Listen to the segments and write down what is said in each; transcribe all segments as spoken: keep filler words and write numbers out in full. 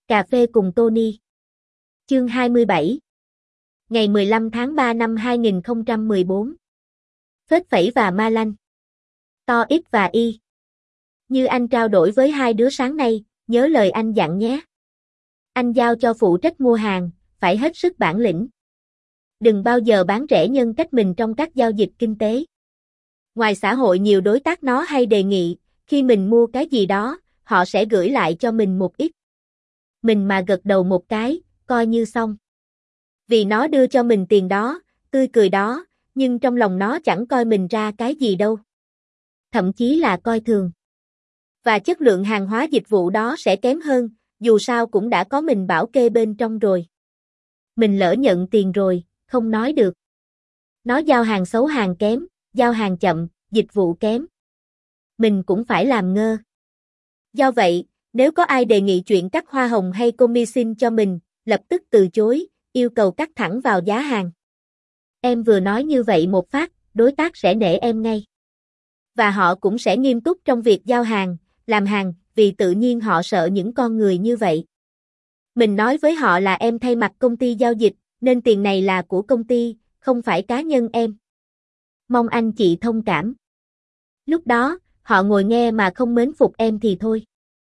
Cà phê cùng Tony. Chương hai mươi bảy. Ngày mười lăm tháng ba năm hai nghìn không trăm mười bốn. Phết Phẩy và Ma Lanh. To X và Y. Như anh trao đổi với hai đứa sáng nay, nhớ lời anh dặn nhé. Anh giao cho phụ trách mua hàng, phải hết sức bản lĩnh. Đừng bao giờ bán rẻ nhân cách mình trong các giao dịch kinh tế. Ngoài xã hội nhiều đối tác nó hay đề nghị, khi mình mua cái gì đó, họ sẽ gửi lại cho mình một ít. Mình mà gật đầu một cái, coi như xong. Vì nó đưa cho mình tiền đó, tươi cười đó, nhưng trong lòng nó chẳng coi mình ra cái gì đâu. Thậm chí là coi thường. Và chất lượng hàng hóa dịch vụ đó sẽ kém hơn, dù sao cũng đã có mình bảo kê bên trong rồi. Mình lỡ nhận tiền rồi, không nói được. Nó giao hàng xấu hàng kém, giao hàng chậm, dịch vụ kém. Mình cũng phải làm ngơ. Do vậy, nếu có ai đề nghị chuyện cắt hoa hồng hay commission cho mình, lập tức từ chối, yêu cầu cắt thẳng vào giá hàng. Em vừa nói như vậy một phát, đối tác sẽ nể em ngay. Và họ cũng sẽ nghiêm túc trong việc giao hàng, làm hàng, vì tự nhiên họ sợ những con người như vậy. Mình nói với họ là em thay mặt công ty giao dịch, nên tiền này là của công ty, không phải cá nhân em. Mong anh chị thông cảm. Lúc đó, họ ngồi nghe mà không mến phục em thì thôi.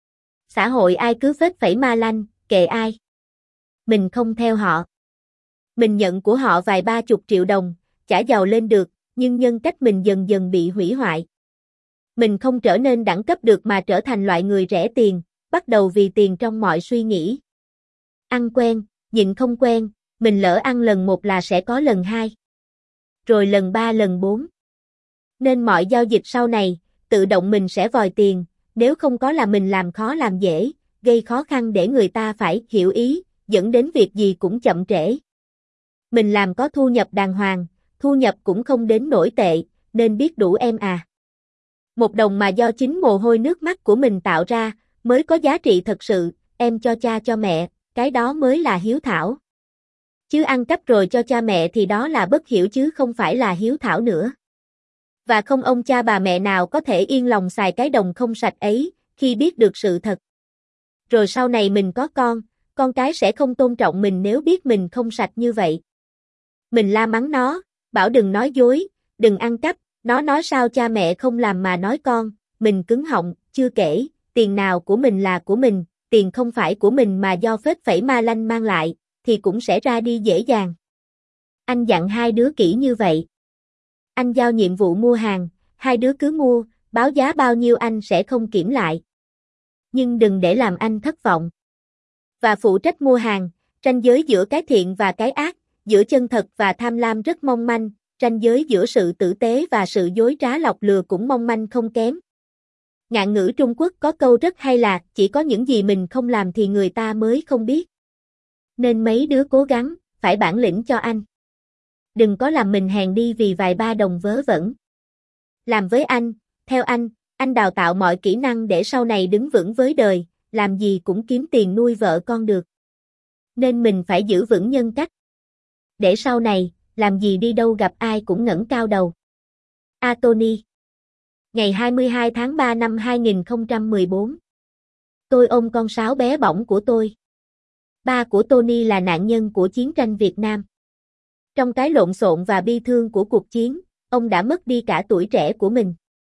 Xã hội ai cứ phết phẩy ma lanh, kệ ai. Mình không theo họ. Mình nhận của họ vài ba chục triệu đồng, chả giàu lên được, nhưng nhân cách mình dần dần bị hủy hoại. Mình không trở nên đẳng cấp được mà trở thành loại người rẻ tiền, bắt đầu vì tiền trong mọi suy nghĩ. Ăn quen, nhịn không quen, mình lỡ ăn lần một là sẽ có lần hai. Rồi lần ba lần bốn. Nên mọi giao dịch sau này, tự động mình sẽ vòi tiền, nếu không có là mình làm khó làm dễ, gây khó khăn để người ta phải hiểu ý, dẫn đến việc gì cũng chậm trễ. Mình làm có thu nhập đàng hoàng, thu nhập cũng không đến nổi tệ, nên biết đủ em à. Một đồng mà do chính mồ hôi nước mắt của mình tạo ra, mới có giá trị thật sự, em cho cha cho mẹ, cái đó mới là hiếu thảo. Chứ ăn cắp rồi cho cha mẹ thì đó là bất hiểu chứ không phải là hiếu thảo nữa. Và không ông cha bà mẹ nào có thể yên lòng xài cái đồng không sạch ấy, khi biết được sự thật. Rồi sau này mình có con, con cái sẽ không tôn trọng mình nếu biết mình không sạch như vậy. Mình la mắng nó, bảo đừng nói dối, đừng ăn cắp, nó nói sao cha mẹ không làm mà nói con, mình cứng họng, chưa kể, tiền nào của mình là của mình, tiền không phải của mình mà do phết phẩy ma lanh mang lại, thì cũng sẽ ra đi dễ dàng. Anh dặn hai đứa kỹ như vậy. Anh giao nhiệm vụ mua hàng, hai đứa cứ mua, báo giá bao nhiêu anh sẽ không kiểm lại. Nhưng đừng để làm anh thất vọng. Và phụ trách mua hàng, ranh giới giữa cái thiện và cái ác, giữa chân thật và tham lam rất mong manh, ranh giới giữa sự tử tế và sự dối trá lọc lừa cũng mong manh không kém. Ngạn ngữ Trung Quốc có câu rất hay là chỉ có những gì mình không làm thì người ta mới không biết. Nên mấy đứa cố gắng, phải bản lĩnh cho anh. Đừng có làm mình hèn đi vì vài ba đồng vớ vẩn. Làm với anh, theo anh, anh đào tạo mọi kỹ năng để sau này đứng vững với đời, làm gì cũng kiếm tiền nuôi vợ con được. Nên mình phải giữ vững nhân cách. Để sau này, làm gì đi đâu gặp ai cũng ngẩng cao đầu. A. Tony. Ngày hai mươi hai tháng ba năm hai nghìn không trăm mười bốn. Tôi ôm con sáo bé bỏng của tôi. Ba của Tony là nạn nhân của chiến tranh Việt Nam. Trong cái lộn xộn và bi thương của cuộc chiến, ông đã mất đi cả tuổi trẻ của mình.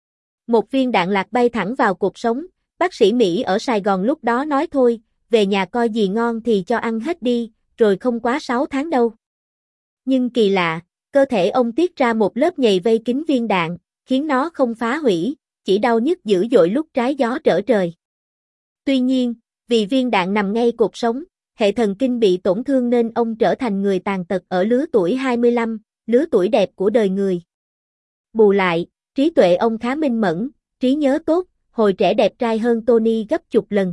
Một viên đạn lạc bay thẳng vào cột sống, bác sĩ Mỹ ở Sài Gòn lúc đó nói thôi, về nhà coi gì ngon thì cho ăn hết đi, rồi không quá sáu tháng đâu. Nhưng kỳ lạ, cơ thể ông tiết ra một lớp nhầy vây kín viên đạn, khiến nó không phá hủy, chỉ đau nhức dữ dội lúc trái gió trở trời. Tuy nhiên, vì viên đạn nằm ngay cột sống, hệ thần kinh bị tổn thương nên ông trở thành người tàn tật ở lứa tuổi hai mươi lăm, lứa tuổi đẹp của đời người. Bù lại, trí tuệ ông khá minh mẫn, trí nhớ tốt, hồi trẻ đẹp trai hơn Tony gấp chục lần.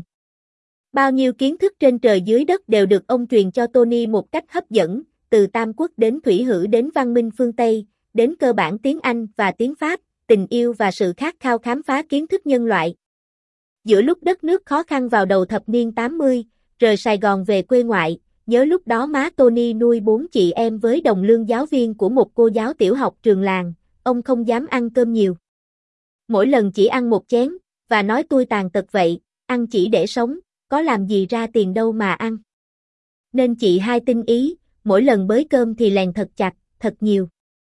Bao nhiêu kiến thức trên trời dưới đất đều được ông truyền cho Tony một cách hấp dẫn, từ Tam Quốc đến thủy hữ đến văn minh phương Tây, đến cơ bản tiếng Anh và tiếng Pháp, tình yêu và sự khát khao khám phá kiến thức nhân loại. Giữa lúc đất nước khó khăn vào đầu thập niên tám mươi, rời Sài Gòn về quê ngoại, nhớ lúc đó má Tony nuôi bốn chị em với đồng lương giáo viên của một cô giáo tiểu học trường làng, ông không dám ăn cơm nhiều. Mỗi lần chỉ ăn một chén, và nói tôi tàn tật vậy, ăn chỉ để sống, có làm gì ra tiền đâu mà ăn. Nên chị hai tinh ý, mỗi lần bới cơm thì lèn thật chặt, thật nhiều.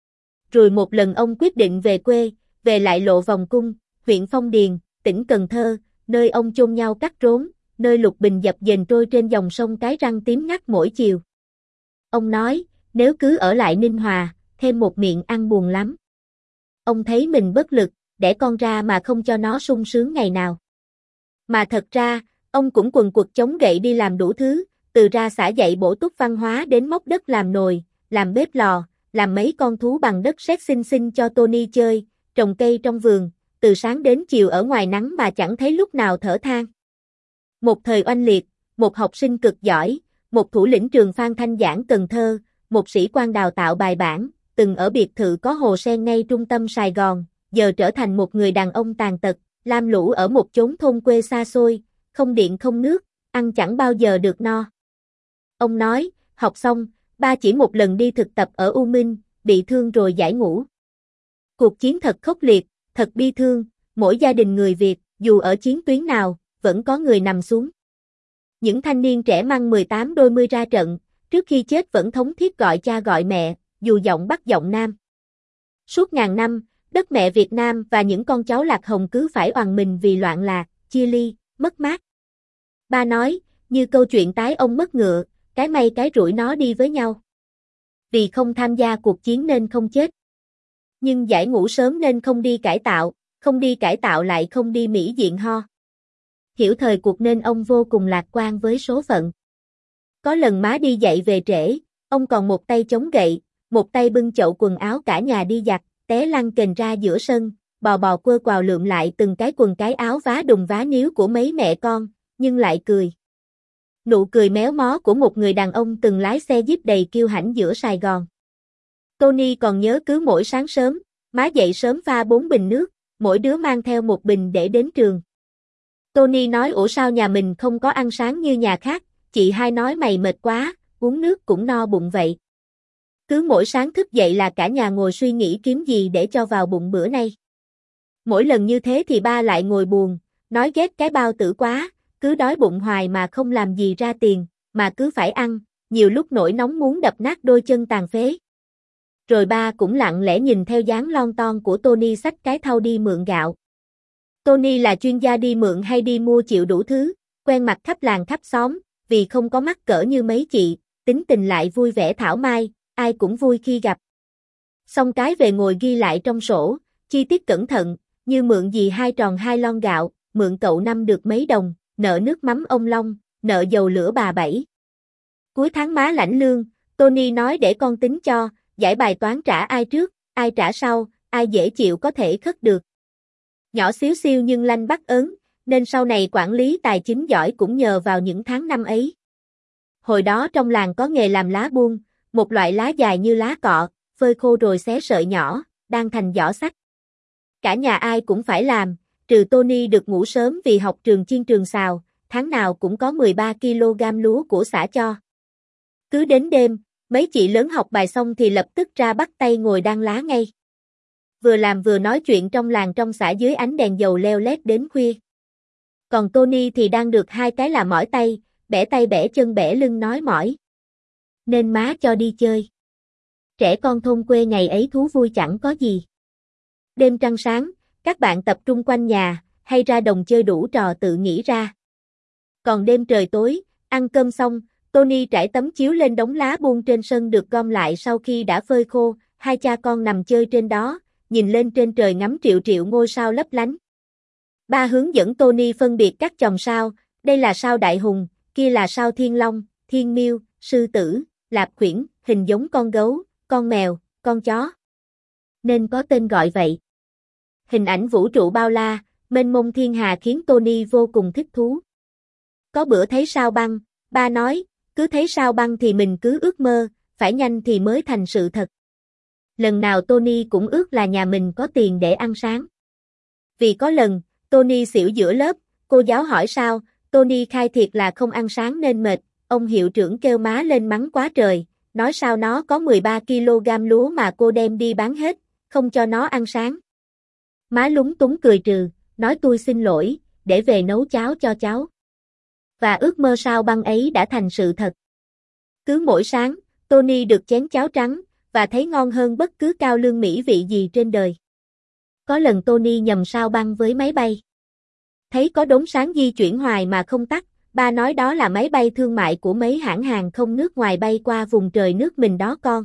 Rồi một lần ông quyết định về quê, về lại lộ vòng cung, huyện Phong Điền, tỉnh Cần Thơ, nơi ông chôn nhau cắt rốn, nơi lục bình dập dềnh trôi trên dòng sông Cái Răng tím ngắt mỗi chiều. Ông nói, nếu cứ ở lại Ninh Hòa, thêm một miệng ăn buồn lắm. Ông thấy mình bất lực, đẻ con ra mà không cho nó sung sướng ngày nào. Mà thật ra, ông cũng quần quật chống gậy đi làm đủ thứ, từ ra xã dạy bổ túc văn hóa đến móc đất làm nồi, làm bếp lò, làm mấy con thú bằng đất sét xinh xinh cho Tony chơi, trồng cây trong vườn, từ sáng đến chiều ở ngoài nắng mà chẳng thấy lúc nào thở than. Một thời oanh liệt, một học sinh cực giỏi, một thủ lĩnh trường Phan Thanh Giảng Cần Thơ, một sĩ quan đào tạo bài bản, từng ở biệt thự có hồ sen ngay trung tâm Sài Gòn, giờ trở thành một người đàn ông tàn tật, lam lũ ở một chốn thôn quê xa xôi, không điện không nước, ăn chẳng bao giờ được no. Ông nói, học xong, ba chỉ một lần đi thực tập ở U Minh, bị thương rồi giải ngũ. Cuộc chiến thật khốc liệt, thật bi thương, mỗi gia đình người Việt, dù ở chiến tuyến nào, vẫn có người nằm xuống. Những thanh niên trẻ mang mười tám đôi mươi ra trận, trước khi chết vẫn thống thiết gọi cha gọi mẹ, dù giọng Bắc giọng Nam. Suốt ngàn năm, đất mẹ Việt Nam và những con cháu lạc hồng cứ phải oằn mình vì loạn lạc, chia ly, mất mát. Ba nói, như câu chuyện tái ông mất ngựa, cái may cái rủi nó đi với nhau. Vì không tham gia cuộc chiến nên không chết. Nhưng giải ngũ sớm nên không đi cải tạo, không đi cải tạo lại không đi Mỹ diện ho. Hiểu thời cuộc nên ông vô cùng lạc quan với số phận. Có lần má đi dạy về trễ, ông còn một tay chống gậy, một tay bưng chậu quần áo cả nhà đi giặt, té lăn kềnh ra giữa sân, bò bò quơ quào lượm lại từng cái quần cái áo vá đùng vá níu của mấy mẹ con, nhưng lại cười. Nụ cười méo mó của một người đàn ông từng lái xe Jeep đầy kiêu hãnh giữa Sài Gòn. Tony còn nhớ cứ mỗi sáng sớm, má dậy sớm pha bốn bình nước, mỗi đứa mang theo một bình để đến trường. Tony nói ủa sao nhà mình không có ăn sáng như nhà khác, chị hai nói mày mệt quá, uống nước cũng no bụng vậy. Cứ mỗi sáng thức dậy là cả nhà ngồi suy nghĩ kiếm gì để cho vào bụng bữa nay. Mỗi lần như thế thì ba lại ngồi buồn, nói ghét cái bao tử quá, cứ đói bụng hoài mà không làm gì ra tiền, mà cứ phải ăn, nhiều lúc nổi nóng muốn đập nát đôi chân tàn phế. Rồi ba cũng lặng lẽ nhìn theo dáng lon ton của Tony xách cái thau đi mượn gạo. Tony là chuyên gia đi mượn hay đi mua chịu đủ thứ, quen mặt khắp làng khắp xóm, vì không có mắc cỡ như mấy chị, tính tình lại vui vẻ thảo mai, ai cũng vui khi gặp. Xong cái về ngồi ghi lại trong sổ, chi tiết cẩn thận, như mượn dì hai tròn hai lon gạo, mượn cậu năm được mấy đồng, nợ nước mắm ông Long, nợ dầu lửa bà Bảy. Cuối tháng má lãnh lương, Tony nói để con tính cho, giải bài toán trả ai trước, ai trả sau, ai dễ chịu có thể khất được. Nhỏ xíu xiu nhưng lanh bắt ớn, nên sau này quản lý tài chính giỏi cũng nhờ vào những tháng năm ấy. Hồi đó trong làng có nghề làm lá buông, một loại lá dài như lá cọ, phơi khô rồi xé sợi nhỏ, đang thành giỏ xách. Cả nhà ai cũng phải làm, trừ Tony được ngủ sớm vì học trường chiên trường xào, tháng nào cũng có mười ba ki lô gam lúa của xã cho. Cứ đến đêm, mấy chị lớn học bài xong thì lập tức ra bắt tay ngồi đan lá ngay. Vừa làm vừa nói chuyện trong làng trong xã dưới ánh đèn dầu leo lét đến khuya. Còn Tony thì đang được hai cái là mỏi tay, bẻ tay bẻ chân bẻ lưng nói mỏi. Nên má cho đi chơi. Trẻ con thôn quê ngày ấy thú vui chẳng có gì. Đêm trăng sáng, các bạn tập trung quanh nhà, hay ra đồng chơi đủ trò tự nghĩ ra. Còn đêm trời tối, ăn cơm xong, Tony trải tấm chiếu lên đống lá buông trên sân được gom lại sau khi đã phơi khô, hai cha con nằm chơi trên đó, nhìn lên trên trời ngắm triệu triệu ngôi sao lấp lánh. Ba hướng dẫn Tony phân biệt các chòm sao, đây là sao Đại Hùng, kia là sao Thiên Long, Thiên Miêu, Sư Tử, Lạp Khuyển, hình giống con gấu, con mèo, con chó. Nên có tên gọi vậy. Hình ảnh vũ trụ bao la, mênh mông thiên hà khiến Tony vô cùng thích thú. Có bữa thấy sao băng, ba nói, cứ thấy sao băng thì mình cứ ước mơ, phải nhanh thì mới thành sự thật. Lần nào Tony cũng ước là nhà mình có tiền để ăn sáng. Vì có lần, Tony xỉu giữa lớp, cô giáo hỏi sao, Tony khai thiệt là không ăn sáng nên mệt, ông hiệu trưởng kêu má lên mắng quá trời, nói sao nó có mười ba ki lô gam lúa mà cô đem đi bán hết, không cho nó ăn sáng. Má lúng túng cười trừ, nói tôi xin lỗi, để về nấu cháo cho cháu. Và ước mơ sao băng ấy đã thành sự thật. Cứ mỗi sáng, Tony được chén cháo trắng, và thấy ngon hơn bất cứ cao lương mỹ vị gì trên đời. Có lần Tony nhầm sao băng với máy bay. Thấy có đốm sáng di chuyển hoài mà không tắt, ba nói đó là máy bay thương mại của mấy hãng hàng không nước ngoài bay qua vùng trời nước mình đó con.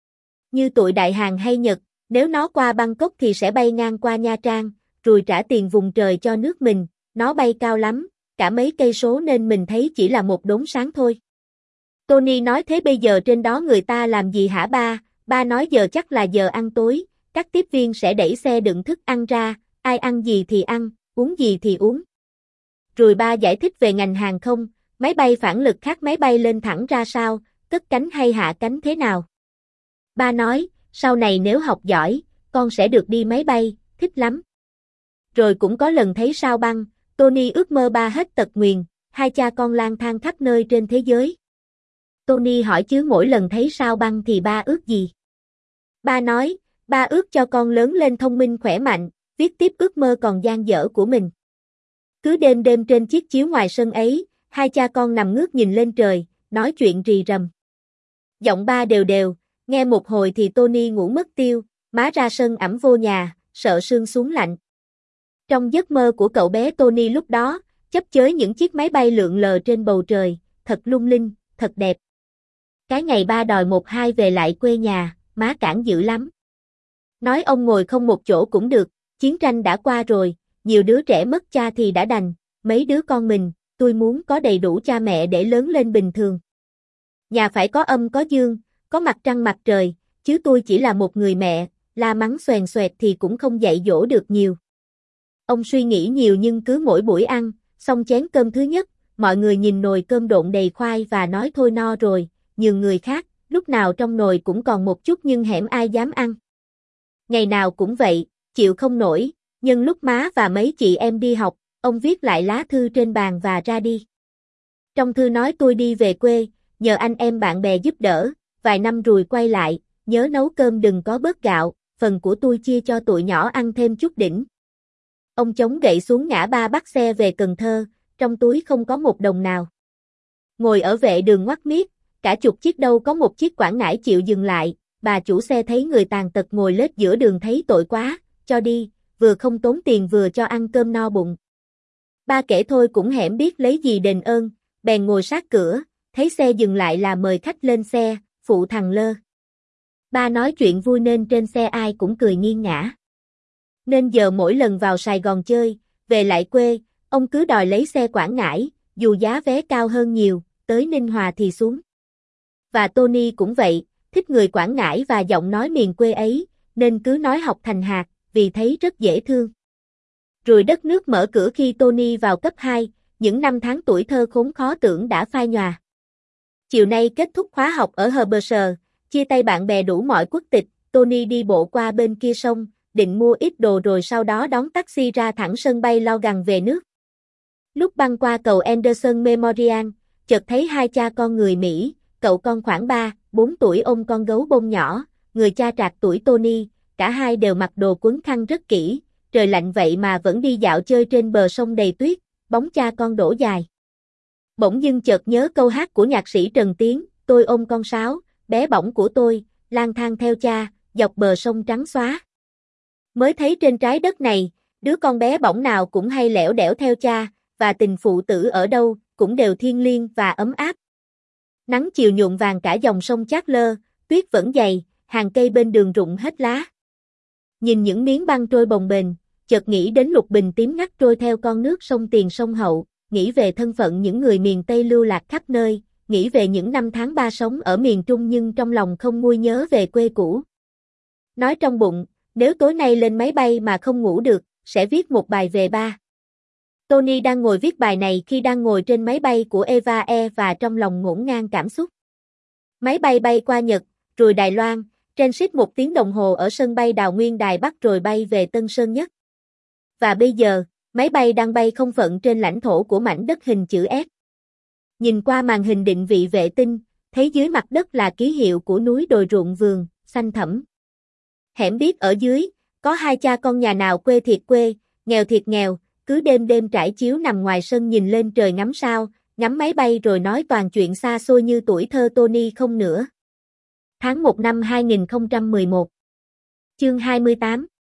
Như tụi Đại Hàn hay Nhật, nếu nó qua Bangkok thì sẽ bay ngang qua Nha Trang, rồi trả tiền vùng trời cho nước mình, nó bay cao lắm, cả mấy cây số nên mình thấy chỉ là một đốm sáng thôi. Tony nói thế bây giờ trên đó người ta làm gì hả ba? Ba nói giờ chắc là giờ ăn tối, các tiếp viên sẽ đẩy xe đựng thức ăn ra, ai ăn gì thì ăn, uống gì thì uống. Rồi ba giải thích về ngành hàng không, máy bay phản lực khác máy bay lên thẳng ra sao, cất cánh hay hạ cánh thế nào. Ba nói, sau này nếu học giỏi, con sẽ được đi máy bay, thích lắm. Rồi cũng có lần thấy sao băng, Tony ước mơ ba hết tật nguyền, hai cha con lang thang khắp nơi trên thế giới. Tony hỏi chứ mỗi lần thấy sao băng thì ba ước gì? Ba nói, ba ước cho con lớn lên thông minh khỏe mạnh, viết tiếp ước mơ còn dang dở của mình. Cứ đêm đêm trên chiếc chiếu ngoài sân ấy, hai cha con nằm ngước nhìn lên trời, nói chuyện rì rầm. Giọng ba đều đều, nghe một hồi thì Tony ngủ mất tiêu, má ra sân ẵm vô nhà, sợ sương xuống lạnh. Trong giấc mơ của cậu bé Tony lúc đó, chấp chới những chiếc máy bay lượn lờ trên bầu trời, thật lung linh, thật đẹp. Cái ngày ba đòi một hai về lại quê nhà, má cản dữ lắm. Nói ông ngồi không một chỗ cũng được, chiến tranh đã qua rồi, nhiều đứa trẻ mất cha thì đã đành, mấy đứa con mình, tôi muốn có đầy đủ cha mẹ để lớn lên bình thường. Nhà phải có âm có dương, có mặt trăng mặt trời, chứ tôi chỉ là một người mẹ, la mắng xoèn xoẹt thì cũng không dạy dỗ được nhiều. Ông suy nghĩ nhiều nhưng cứ mỗi buổi ăn, xong chén cơm thứ nhất, mọi người nhìn nồi cơm độn đầy khoai và nói thôi no rồi, nhường người khác, lúc nào trong nồi cũng còn một chút nhưng hẻm ai dám ăn. Ngày nào cũng vậy, chịu không nổi, nhưng lúc má và mấy chị em đi học, ông viết lại lá thư trên bàn và ra đi. Trong thư nói tôi đi về quê, nhờ anh em bạn bè giúp đỡ, vài năm rồi quay lại, nhớ nấu cơm đừng có bớt gạo, phần của tôi chia cho tụi nhỏ ăn thêm chút đỉnh. Ông chống gậy xuống ngã ba bắt xe về Cần Thơ, trong túi không có một đồng nào. Ngồi ở vệ đường ngoắt miết, cả chục chiếc đâu có một chiếc Quảng Ngãi chịu dừng lại, bà chủ xe thấy người tàn tật ngồi lết giữa đường thấy tội quá, cho đi, vừa không tốn tiền vừa cho ăn cơm no bụng. Ba kể thôi cũng hẻm biết lấy gì đền ơn, bèn ngồi sát cửa, thấy xe dừng lại là mời khách lên xe, phụ thằng lơ. Ba nói chuyện vui nên trên xe ai cũng cười nghiêng ngã. Nên giờ mỗi lần vào Sài Gòn chơi, về lại quê, ông cứ đòi lấy xe Quảng Ngãi, dù giá vé cao hơn nhiều, tới Ninh Hòa thì xuống. Và Tony cũng vậy, thích người Quảng Ngãi và giọng nói miền quê ấy, nên cứ nói học thành hạt, vì thấy rất dễ thương. Rồi đất nước mở cửa khi Tony vào cấp hai, những năm tháng tuổi thơ khốn khó tưởng đã phai nhòa. Chiều nay kết thúc khóa học ở Herberser, chia tay bạn bè đủ mọi quốc tịch, Tony đi bộ qua bên kia sông, định mua ít đồ rồi sau đó đón taxi ra thẳng sân bay Logan về nước. Lúc băng qua cầu Anderson Memorial, chợt thấy hai cha con người Mỹ, cậu con khoảng ba, bốn tuổi ôm con gấu bông nhỏ, người cha trạc tuổi Tony, cả hai đều mặc đồ quấn khăn rất kỹ, trời lạnh vậy mà vẫn đi dạo chơi trên bờ sông đầy tuyết, bóng cha con đổ dài. Bỗng dưng chợt nhớ câu hát của nhạc sĩ Trần Tiến, tôi ôm con sáo, bé bỏng của tôi, lang thang theo cha, dọc bờ sông trắng xóa. Mới thấy trên trái đất này, đứa con bé bỏng nào cũng hay lẻo đẻo theo cha, và tình phụ tử ở đâu cũng đều thiêng liêng và ấm áp. Nắng chiều nhuộm vàng cả dòng sông Chát Lơ, tuyết vẫn dày, hàng cây bên đường rụng hết lá. Nhìn những miếng băng trôi bồng bềnh, chợt nghĩ đến lục bình tím ngắt trôi theo con nước sông Tiền sông Hậu, nghĩ về thân phận những người miền Tây lưu lạc khắp nơi, nghĩ về những năm tháng ba sống ở miền Trung nhưng trong lòng không nguôi nhớ về quê cũ. Nói trong bụng, nếu tối nay lên máy bay mà không ngủ được, sẽ viết một bài về ba. Tony đang ngồi viết bài này khi đang ngồi trên máy bay của Eva Air và trong lòng ngổn ngang cảm xúc. Máy bay bay qua Nhật, rồi Đài Loan, transit một tiếng đồng hồ ở sân bay Đào Nguyên Đài Bắc rồi bay về Tân Sơn Nhất. Và bây giờ, máy bay đang bay không phận trên lãnh thổ của mảnh đất hình chữ S. Nhìn qua màn hình định vị vệ tinh, thấy dưới mặt đất là ký hiệu của núi đồi ruộng vườn, xanh thẳm. Hẻm biết ở dưới, có hai cha con nhà nào quê thiệt quê, nghèo thiệt nghèo, cứ đêm đêm trải chiếu nằm ngoài sân nhìn lên trời ngắm sao, ngắm máy bay rồi nói toàn chuyện xa xôi như tuổi thơ Tony không nữa. Tháng một năm hai nghìn không trăm mười một. Chương hai mươi tám.